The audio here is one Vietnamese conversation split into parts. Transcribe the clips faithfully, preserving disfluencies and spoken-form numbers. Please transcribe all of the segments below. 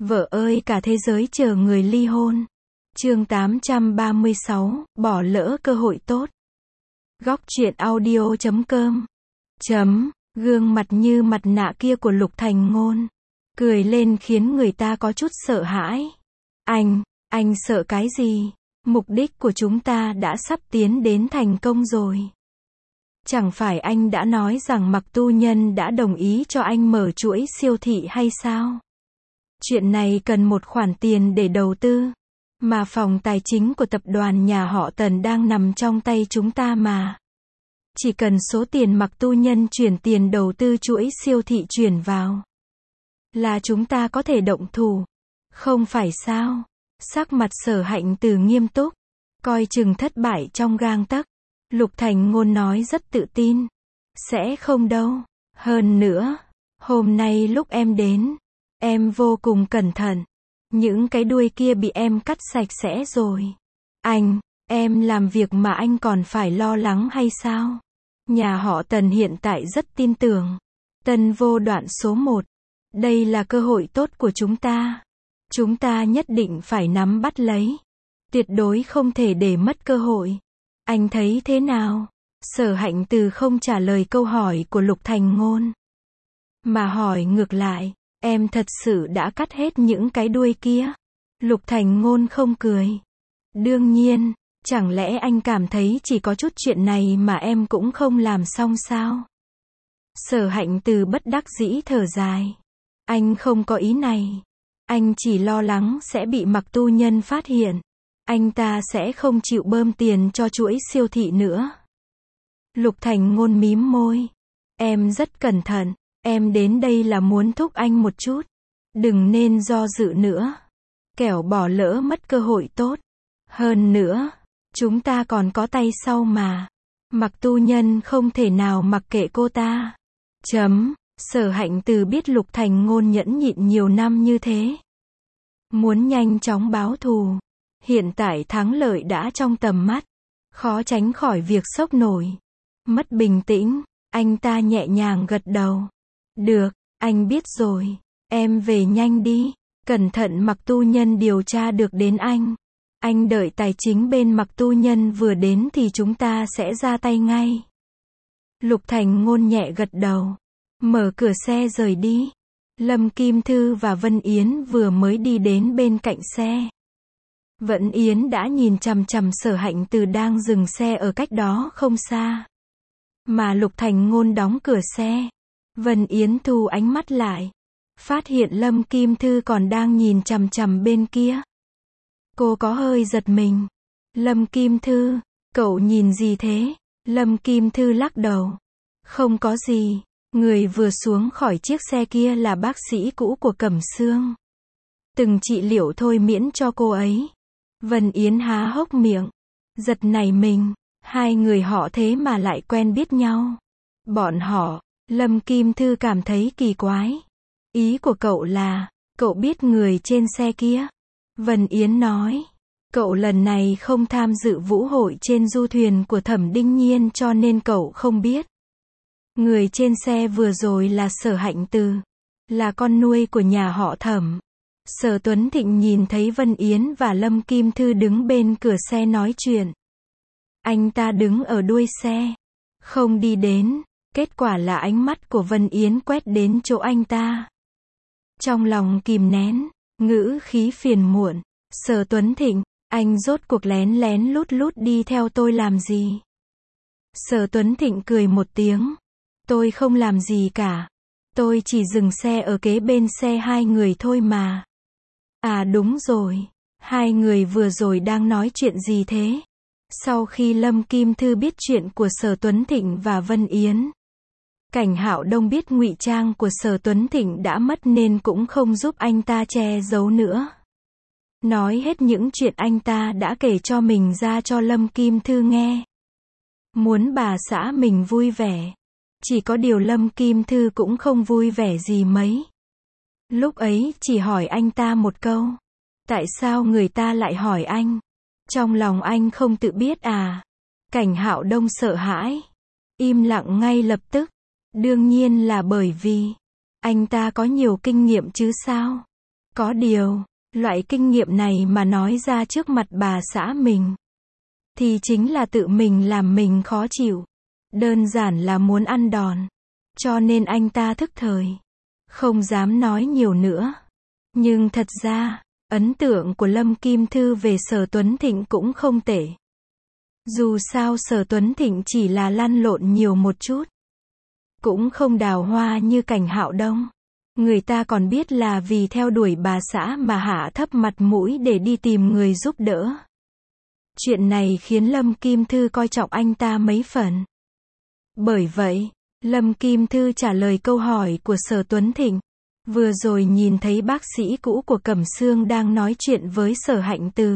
Vợ ơi cả thế giới chờ người ly hôn. Chương tám trăm ba mươi sáu, bỏ lỡ cơ hội tốt. Góc truyện audio chấm com. Chấm, gương mặt như mặt nạ kia của Lục Thành Ngôn. Cười lên khiến người ta có chút sợ hãi. Anh, anh sợ cái gì? Mục đích của chúng ta đã sắp tiến đến thành công rồi. Chẳng phải anh đã nói rằng Mạc Tu Nhân đã đồng ý cho anh mở chuỗi siêu thị hay sao? Chuyện này cần một khoản tiền để đầu tư. Mà phòng tài chính của tập đoàn nhà họ Tần đang nằm trong tay chúng ta mà. Chỉ cần số tiền Mạc Tu Nhân chuyển tiền đầu tư chuỗi siêu thị chuyển vào, là chúng ta có thể động thủ. Không phải sao? Sắc mặt Sở Hạnh Từ nghiêm túc, coi chừng thất bại trong gang tấc. Lục Thành Ngôn nói rất tự tin. Sẽ không đâu. Hơn nữa, hôm nay lúc em đến, em vô cùng cẩn thận. Những cái đuôi kia bị em cắt sạch sẽ rồi. Anh, em làm việc mà anh còn phải lo lắng hay sao? Nhà họ Tần hiện tại rất tin tưởng Tân Vô Đoạn số một. Đây là cơ hội tốt của chúng ta. Chúng ta nhất định phải nắm bắt lấy. Tuyệt đối không thể để mất cơ hội. Anh thấy thế nào? Sở Hạnh Từ không trả lời câu hỏi của Lục Thành Ngôn, mà hỏi ngược lại, em thật sự đã cắt hết những cái đuôi kia? Lục Thành Ngôn không cười. Đương nhiên, chẳng lẽ anh cảm thấy chỉ có chút chuyện này mà em cũng không làm xong sao? Sở Hạnh Từ bất đắc dĩ thở dài. Anh không có ý này. Anh chỉ lo lắng sẽ bị Mạc Tu Nhân phát hiện. Anh ta sẽ không chịu bơm tiền cho chuỗi siêu thị nữa. Lục Thành Ngôn mím môi. Em rất cẩn thận. Em đến đây là muốn thúc anh một chút. Đừng nên do dự nữa. Kẻo bỏ lỡ mất cơ hội tốt. Hơn nữa, chúng ta còn có tay sau mà. Mạc Tu Nhân không thể nào mặc kệ cô ta. Chấm. Sở Hạnh Từ biết Lục Thành Ngôn nhẫn nhịn nhiều năm như thế, muốn nhanh chóng báo thù. Hiện tại thắng lợi đã trong tầm mắt, khó tránh khỏi việc sốc nổi. Mất bình tĩnh, anh ta nhẹ nhàng gật đầu. Được, anh biết rồi. Em về nhanh đi. Cẩn thận Mạc Tu Nhân điều tra được đến anh. Anh đợi tài chính bên Mạc Tu Nhân vừa đến thì chúng ta sẽ ra tay ngay. Lục Thành Ngôn nhẹ gật đầu, mở cửa xe rời đi. Lâm Kim Thư và Vân Yến vừa mới đi đến bên cạnh xe. Vân Yến đã nhìn chằm chằm Sở Hạnh Từ đang dừng xe ở cách đó không xa. Mà Lục Thành Ngôn đóng cửa xe. Vân Yến thu ánh mắt lại, phát hiện Lâm Kim Thư còn đang nhìn chằm chằm bên kia. Cô có hơi giật mình. Lâm Kim Thư, cậu nhìn gì thế? Lâm Kim Thư lắc đầu. Không có gì. Người vừa xuống khỏi chiếc xe kia là bác sĩ cũ của Cẩm Sương. Từng trị liệu thôi miễn cho cô ấy. Vân Yến há hốc miệng, giật nảy mình. Hai người họ thế mà lại quen biết nhau. Bọn họ, Lâm Kim Thư cảm thấy kỳ quái. Ý của cậu là, cậu biết người trên xe kia? Vân Yến nói, cậu lần này không tham dự vũ hội trên du thuyền của Thẩm Đinh Nhiên cho nên cậu không biết. Người trên xe vừa rồi là Sở Hạnh Từ, là con nuôi của nhà họ Thẩm. Sở Tuấn Thịnh nhìn thấy Vân Yến và Lâm Kim Thư đứng bên cửa xe nói chuyện. Anh ta đứng ở đuôi xe, không đi đến. Kết quả là ánh mắt của Vân Yến quét đến chỗ anh ta. Trong lòng kìm nén, ngữ khí phiền muộn. Sở Tuấn Thịnh, anh rốt cuộc lén lén lút lút đi theo tôi làm gì? Sở Tuấn Thịnh cười một tiếng. Tôi không làm gì cả. Tôi chỉ dừng xe ở kế bên xe hai người thôi mà. À đúng rồi. Hai người vừa rồi đang nói chuyện gì thế? Sau khi Lâm Kim Thư biết chuyện của Sở Tuấn Thịnh và Vân Yến, Cảnh Hạo Đông biết ngụy trang của Sở Tuấn Thịnh đã mất nên cũng không giúp anh ta che giấu nữa. Nói hết những chuyện anh ta đã kể cho mình ra cho Lâm Kim Thư nghe. Muốn bà xã mình vui vẻ. Chỉ có điều Lâm Kim Thư cũng không vui vẻ gì mấy. Lúc ấy chỉ hỏi anh ta một câu. Tại sao người ta lại hỏi anh? Trong lòng anh không tự biết à? Cảnh Hạo Đông sợ hãi, im lặng ngay lập tức. Đương nhiên là bởi vì anh ta có nhiều kinh nghiệm chứ sao? Có điều, loại kinh nghiệm này mà nói ra trước mặt bà xã mình, thì chính là tự mình làm mình khó chịu. Đơn giản là muốn ăn đòn. Cho nên anh ta thức thời. Không dám nói nhiều nữa. Nhưng thật ra, ấn tượng của Lâm Kim Thư về Sở Tuấn Thịnh cũng không tệ. Dù sao Sở Tuấn Thịnh chỉ là lăn lộn nhiều một chút. Cũng không đào hoa như Cảnh Hạo Đông. Người ta còn biết là vì theo đuổi bà xã mà hạ thấp mặt mũi để đi tìm người giúp đỡ. Chuyện này khiến Lâm Kim Thư coi trọng anh ta mấy phần. Bởi vậy, Lâm Kim Thư trả lời câu hỏi của Sở Tuấn Thịnh. Vừa rồi nhìn thấy bác sĩ cũ của Cẩm Xương đang nói chuyện với Sở Hạnh Từ.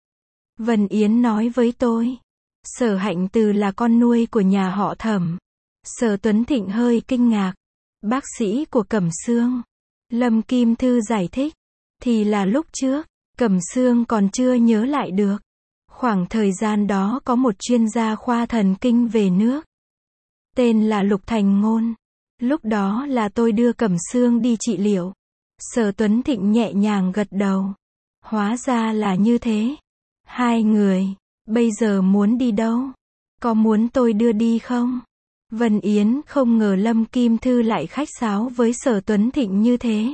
Vân Yến nói với tôi, Sở Hạnh Từ là con nuôi của nhà họ Thẩm. Sở Tuấn Thịnh hơi kinh ngạc. Bác sĩ của Cẩm Xương. Lâm Kim Thư giải thích. Thì là lúc trước, Cẩm Xương còn chưa nhớ lại được. Khoảng thời gian đó có một chuyên gia khoa thần kinh về nước. Tên là Lục Thành Ngôn. Lúc đó là tôi đưa Cẩm Xương đi trị liệu. Sở Tuấn Thịnh nhẹ nhàng gật đầu. Hóa ra là như thế. Hai người, bây giờ muốn đi đâu? Có muốn tôi đưa đi không? Vân Yến không ngờ Lâm Kim Thư lại khách sáo với Sở Tuấn Thịnh như thế.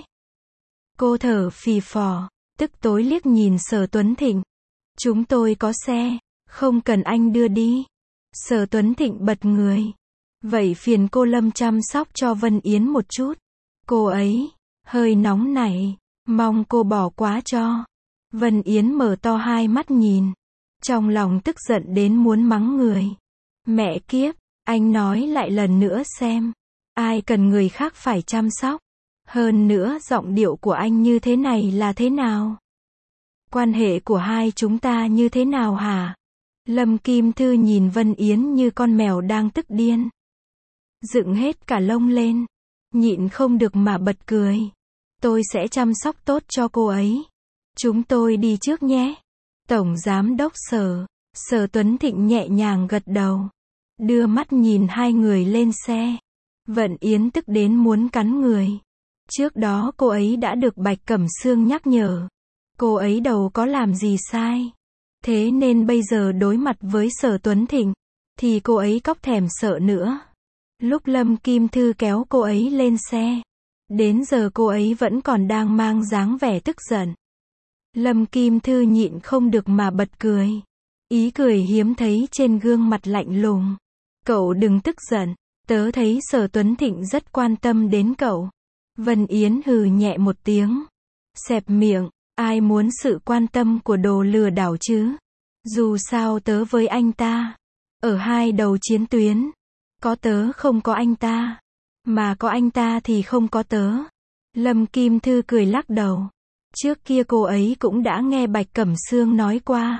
Cô thở phì phò, tức tối liếc nhìn Sở Tuấn Thịnh. Chúng tôi có xe, không cần anh đưa đi. Sở Tuấn Thịnh bật người. Vậy phiền cô Lâm chăm sóc cho Vân Yến một chút. Cô ấy, hơi nóng nảy, mong cô bỏ qua cho. Vân Yến mở to hai mắt nhìn. Trong lòng tức giận đến muốn mắng người. Mẹ kiếp, anh nói lại lần nữa xem. Ai cần người khác phải chăm sóc. Hơn nữa giọng điệu của anh như thế này là thế nào? Quan hệ của hai chúng ta như thế nào hả? Lâm Kim Thư nhìn Vân Yến như con mèo đang tức điên. Dựng hết cả lông lên. Nhịn không được mà bật cười. Tôi sẽ chăm sóc tốt cho cô ấy. Chúng tôi đi trước nhé. Tổng Giám đốc Sở. Sở Tuấn Thịnh nhẹ nhàng gật đầu. Đưa mắt nhìn hai người lên xe. Vận Yến tức đến muốn cắn người. Trước đó cô ấy đã được Bạch Cẩm Xương nhắc nhở. Cô ấy đâu có làm gì sai. Thế nên bây giờ đối mặt với Sở Tuấn Thịnh, thì cô ấy cóc thèm sợ nữa. Lúc Lâm Kim Thư kéo cô ấy lên xe, đến giờ cô ấy vẫn còn đang mang dáng vẻ tức giận. Lâm Kim Thư nhịn không được mà bật cười. Ý cười hiếm thấy trên gương mặt lạnh lùng. Cậu đừng tức giận, tớ thấy Sở Tuấn Thịnh rất quan tâm đến cậu. Vân Yến hừ nhẹ một tiếng. Xẹp miệng, ai muốn sự quan tâm của đồ lừa đảo chứ? Dù sao tớ với anh ta, ở hai đầu chiến tuyến. Có tớ không có anh ta. Mà có anh ta thì không có tớ. Lâm Kim Thư cười lắc đầu. Trước kia cô ấy cũng đã nghe Bạch Cẩm Xương nói qua.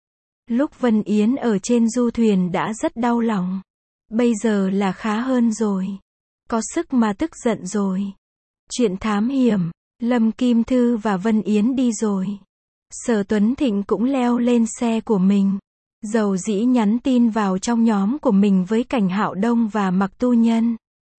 Lúc Vân Yến ở trên du thuyền đã rất đau lòng. Bây giờ là khá hơn rồi. Có sức mà tức giận rồi. Chuyện thám hiểm, Lâm Kim Thư và Vân Yến đi rồi. Sở Tuấn Thịnh cũng leo lên xe của mình. Dầu dĩ nhắn tin vào trong nhóm của mình với Cảnh Hạo Đông và Mặc Tu Nhân.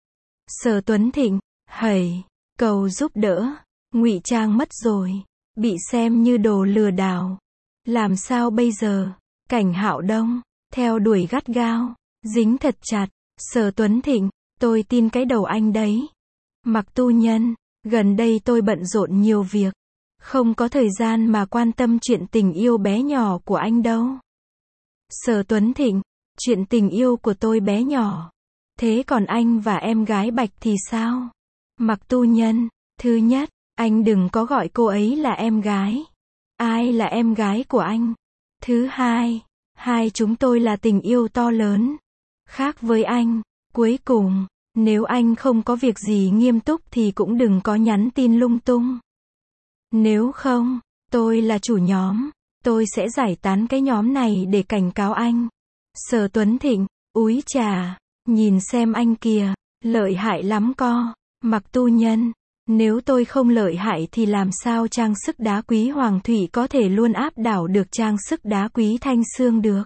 Sở Tuấn Thịnh, hầy, cầu giúp đỡ. Ngụy trang mất rồi. Bị xem như đồ lừa đảo. Làm sao bây giờ? Cảnh Hạo Đông, theo đuổi gắt gao. Dính thật chặt. Sở Tuấn Thịnh, tôi tin cái đầu anh đấy. Mặc Tu Nhân, gần đây tôi bận rộn nhiều việc. Không có thời gian mà quan tâm chuyện tình yêu bé nhỏ của anh đâu. Sở Tuấn Thịnh, chuyện tình yêu của tôi bé nhỏ. Thế còn anh và em gái Bạch thì sao? Mặc Tu Nhân, thứ nhất, anh đừng có gọi cô ấy là em gái. Ai là em gái của anh? Thứ hai, hai chúng tôi là tình yêu to lớn. Khác với anh. Cuối cùng, nếu anh không có việc gì nghiêm túc thì cũng đừng có nhắn tin lung tung. Nếu không, tôi là chủ nhóm. Tôi sẽ giải tán cái nhóm này để cảnh cáo anh. Sở Tuấn Thịnh, úi chà, nhìn xem anh kìa, lợi hại lắm co. Mặc Tu Nhân, nếu tôi không lợi hại thì làm sao trang sức đá quý Hoàng Thủy có thể luôn áp đảo được trang sức đá quý Thanh Xương được.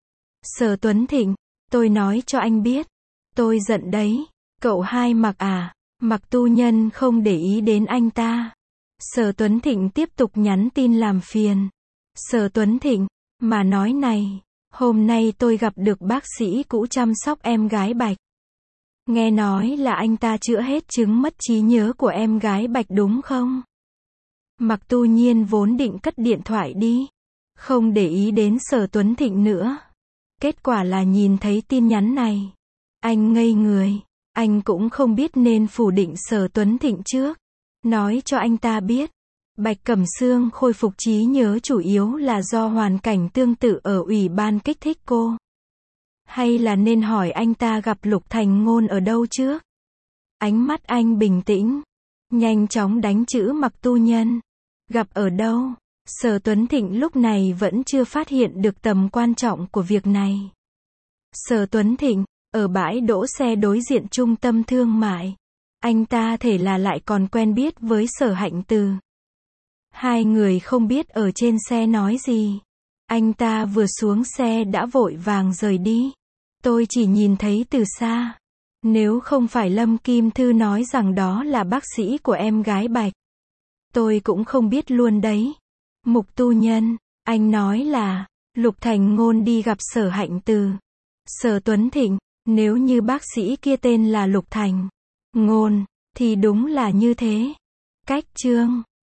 Sở Tuấn Thịnh, tôi nói cho anh biết, tôi giận đấy. Cậu hai Mặc à? Mặc Tu Nhân không để ý đến anh ta. Sở Tuấn Thịnh tiếp tục nhắn tin làm phiền. Sở Tuấn Thịnh, mà nói này, hôm nay tôi gặp được bác sĩ cũ chăm sóc em gái Bạch. Nghe nói là anh ta chữa hết chứng mất trí nhớ của em gái Bạch đúng không? Mặc Tu Nhiên vốn định cất điện thoại đi, không để ý đến Sở Tuấn Thịnh nữa. Kết quả là nhìn thấy tin nhắn này. Anh ngây người, anh cũng không biết nên phủ định Sở Tuấn Thịnh trước. Nói cho anh ta biết, Bạch Cẩm Sương khôi phục trí nhớ chủ yếu là do hoàn cảnh tương tự ở ủy ban kích thích cô. Hay là nên hỏi anh ta gặp Lục Thành Ngôn ở đâu trước? Ánh mắt anh bình tĩnh, nhanh chóng đánh chữ Mặc Tu Nhân. Gặp ở đâu? Sở Tuấn Thịnh lúc này vẫn chưa phát hiện được tầm quan trọng của việc này. Sở Tuấn Thịnh, ở bãi đỗ xe đối diện trung tâm thương mại. Anh ta thể là lại còn quen biết với Sở Hạnh Từ. Hai người không biết ở trên xe nói gì. Anh ta vừa xuống xe đã vội vàng rời đi. Tôi chỉ nhìn thấy từ xa. Nếu không phải Lâm Kim Thư nói rằng đó là bác sĩ của em gái Bạch, tôi cũng không biết luôn đấy. Mục Tu Nhân, anh nói là Lục Thành Ngôn đi gặp Sở Hạnh Từ. Sở Tuấn Thịnh, nếu như bác sĩ kia tên là Lục Thành Ngôn, thì đúng là như thế. Cách chương